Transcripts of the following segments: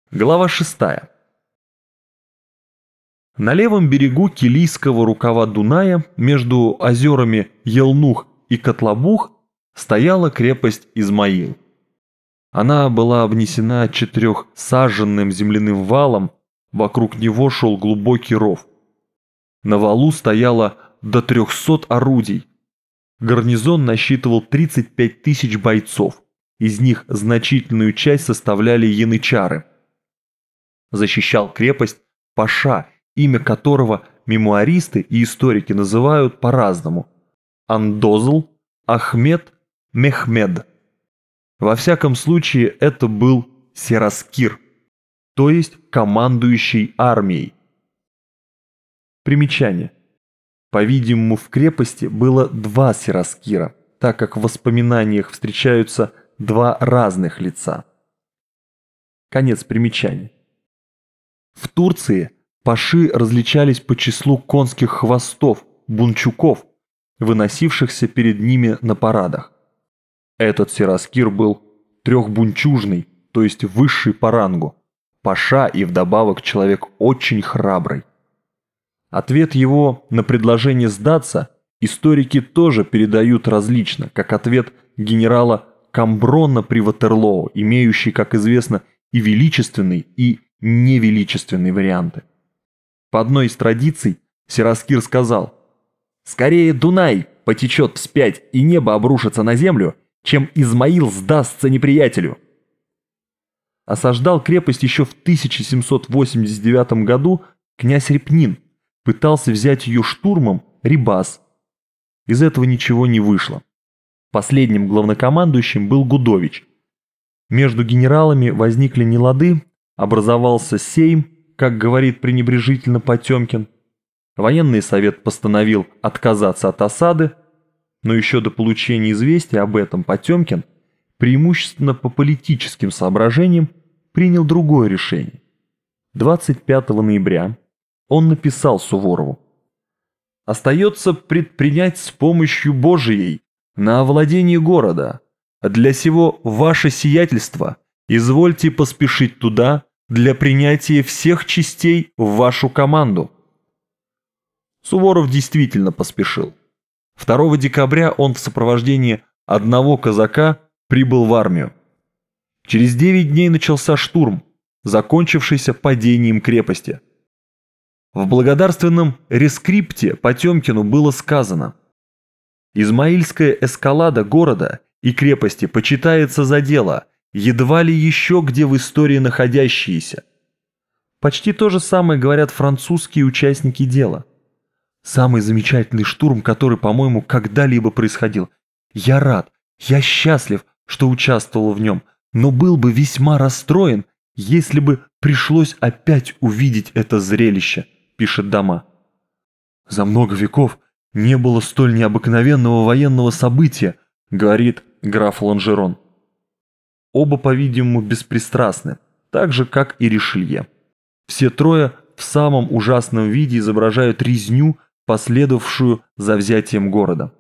Глава 6. На левом берегу Килийского рукава Дуная, между озерами Елнух и Котлабух, стояла крепость Измаил. Она была обнесена 4-саженным земляным валом, вокруг него шел глубокий ров. На валу стояло до 300 орудий. Гарнизон насчитывал 35 тысяч бойцов, из них значительную часть составляли янычары. Защищал крепость паша, имя которого мемуаристы и историки называют по-разному – Андозл, Ахмед, Мехмед. Во всяком случае, это был Сераскир, то есть командующий армией. Примечание. По-видимому, в крепости было 2 Сераскира, так как в воспоминаниях встречаются 2 разных лица. Конец примечания. В Турции паши различались по числу конских хвостов, бунчуков, выносившихся перед ними на парадах. Этот Сераскир был трехбунчужный, то есть высший по рангу, паша и вдобавок человек очень храбрый. Ответ его на предложение сдаться историки тоже передают различно, как ответ генерала Камброна при Ватерлоо, имеющий, как известно, и величественный, и невеличественные варианты. По одной из традиций Сераскир сказал: «Скорее Дунай потечет вспять и небо обрушится на землю, чем Измаил сдастся неприятелю». Осаждал крепость еще в 1789 году князь Репнин, пытался взять ее штурмом Рибас. Из этого ничего не вышло. Последним главнокомандующим был Гудович. Между генералами возникли нелады, образовался сейм, как говорит пренебрежительно Потемкин. Военный совет постановил отказаться от осады, но еще до получения известия об этом Потемкин, преимущественно по политическим соображениям, принял другое решение. 25 ноября он написал Суворову: «Остается предпринять с помощью Божией на овладение города. Для сего ваше сиятельство извольте поспешить туда для принятия всех частей в вашу команду». Суворов действительно поспешил. 2 декабря он в сопровождении одного казака прибыл в армию. Через 9 дней начался штурм, закончившийся падением крепости. В благодарственном рескрипте Потемкину было сказано: «Измаильская эскалада города и крепости почитается за дело, едва ли еще где в истории находящиеся». Почти то же самое говорят французские участники дела. Самый замечательный штурм, который, по-моему, когда-либо происходил. Я рад, я счастлив, что участвовал в нем, но был бы весьма расстроен, если бы пришлось опять увидеть это зрелище, пишет Дома. За много веков не было столь необыкновенного военного события, говорит граф Ланжерон. Оба, по-видимому, беспристрастны, так же, как и Ришелье. Все трое в самом ужасном виде изображают резню, последовавшую за взятием города.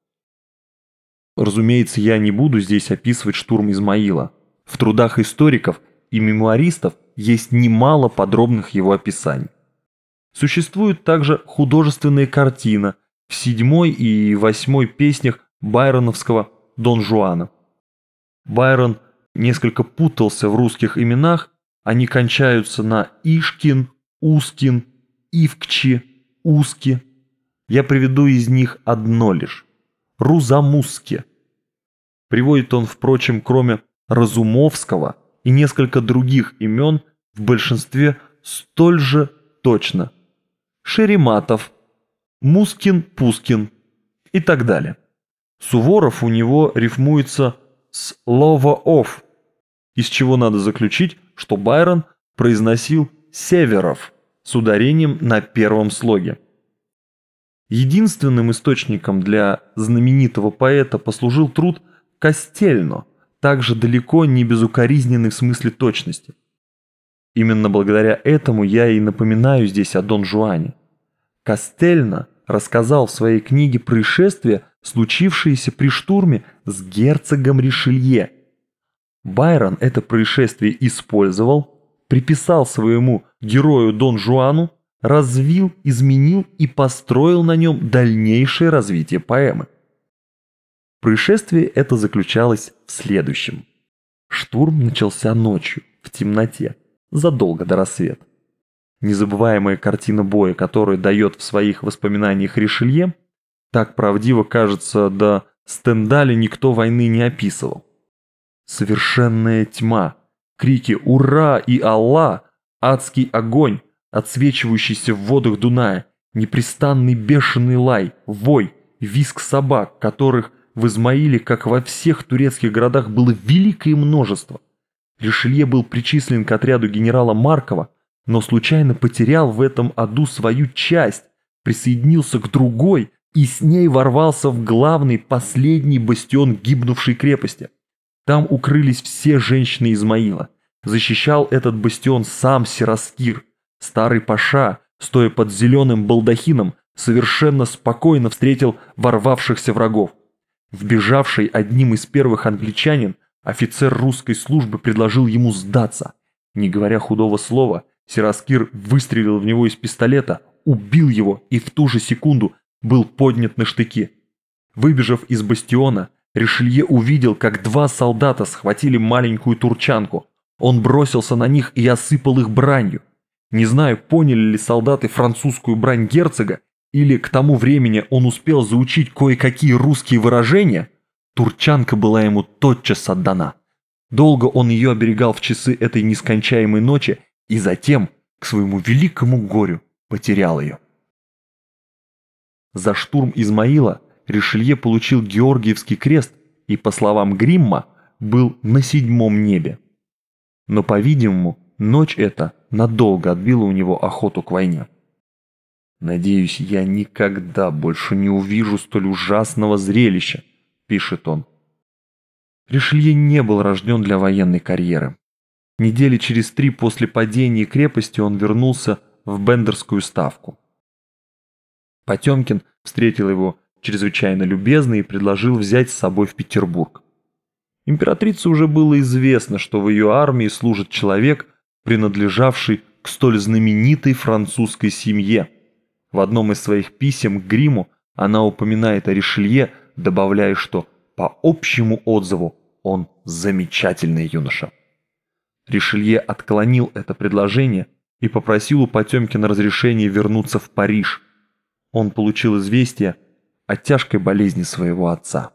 Разумеется, я не буду здесь описывать штурм Измаила. В трудах историков и мемуаристов есть немало подробных его описаний. Существует также художественная картина в 7 и 8 песнях байроновского Дон Жуана. Байрон несколько путался в русских именах, они кончаются на Ишкин, Ускин, Ивкчи, Уски. Я приведу из них одно лишь – Рузамуске. Приводит он, впрочем, кроме Разумовского и несколько других имен, в большинстве столь же точно. Шерематов, Мускин-Пускин и так далее. Суворов у него рифмуется с «лово-ов», из чего надо заключить, что Байрон произносил «северов» с ударением на первом слоге. Единственным источником для знаменитого поэта послужил труд Кастельно, также далеко не безукоризненный в смысле точности. Именно благодаря этому я и напоминаю здесь о Дон Жуане. Кастельно рассказал в своей книге происшествия, случившиеся при штурме с герцогом Ришелье. Байрон это происшествие использовал, приписал своему герою Дон Жуану, развил, изменил и построил на нем дальнейшее развитие поэмы. Происшествие это заключалось в следующем. Штурм начался ночью, в темноте, задолго до рассвета. Незабываемая картина боя, которую дает в своих воспоминаниях Ришелье, так правдиво кажется, до Стендаля никто войны не описывал. Совершенная тьма, крики «Ура!» и «Алла!», адский огонь, отсвечивающийся в водах Дуная, непрестанный бешеный лай, вой, визг собак, которых в Измаиле, как во всех турецких городах, было великое множество. Ришелье был причислен к отряду генерала Маркова, но случайно потерял в этом аду свою часть, присоединился к другой и с ней ворвался в главный, последний бастион гибнувшей крепости. Там укрылись все женщины Измаила. Защищал этот бастион сам Сираскир. Старый паша, стоя под зеленым балдахином, совершенно спокойно встретил ворвавшихся врагов. Вбежавший одним из первых англичанин, офицер русской службы предложил ему сдаться. Не говоря худого слова, Сираскир выстрелил в него из пистолета, убил его и в ту же секунду был поднят на штыки. Выбежав из бастиона, Ришелье увидел, как два солдата схватили маленькую турчанку. Он бросился на них и осыпал их бранью. Не знаю, поняли ли солдаты французскую брань герцога, или к тому времени он успел заучить кое-какие русские выражения, турчанка была ему тотчас отдана. Долго он ее оберегал в часы этой нескончаемой ночи и затем, к своему великому горю, потерял ее. За штурм Измаила Ришелье получил Георгиевский крест и, по словам Гримма, был на 7-м небе. Но, по-видимому, ночь эта надолго отбила у него охоту к войне. «Надеюсь, я никогда больше не увижу столь ужасного зрелища», – пишет он. Ришелье не был рожден для военной карьеры. Недели через 3 после падения крепости он вернулся в Бендерскую ставку. Потемкин встретил его чрезвычайно любезно и предложил взять с собой в Петербург. Императрице уже было известно, что в ее армии служит человек, принадлежавший к столь знаменитой французской семье. В одном из своих писем к Гримму она упоминает о Ришелье, добавляя, что по общему отзыву он замечательный юноша. Ришелье отклонил это предложение и попросил у Потемкина разрешения вернуться в Париж. Он получил известие о тяжкой болезни своего отца.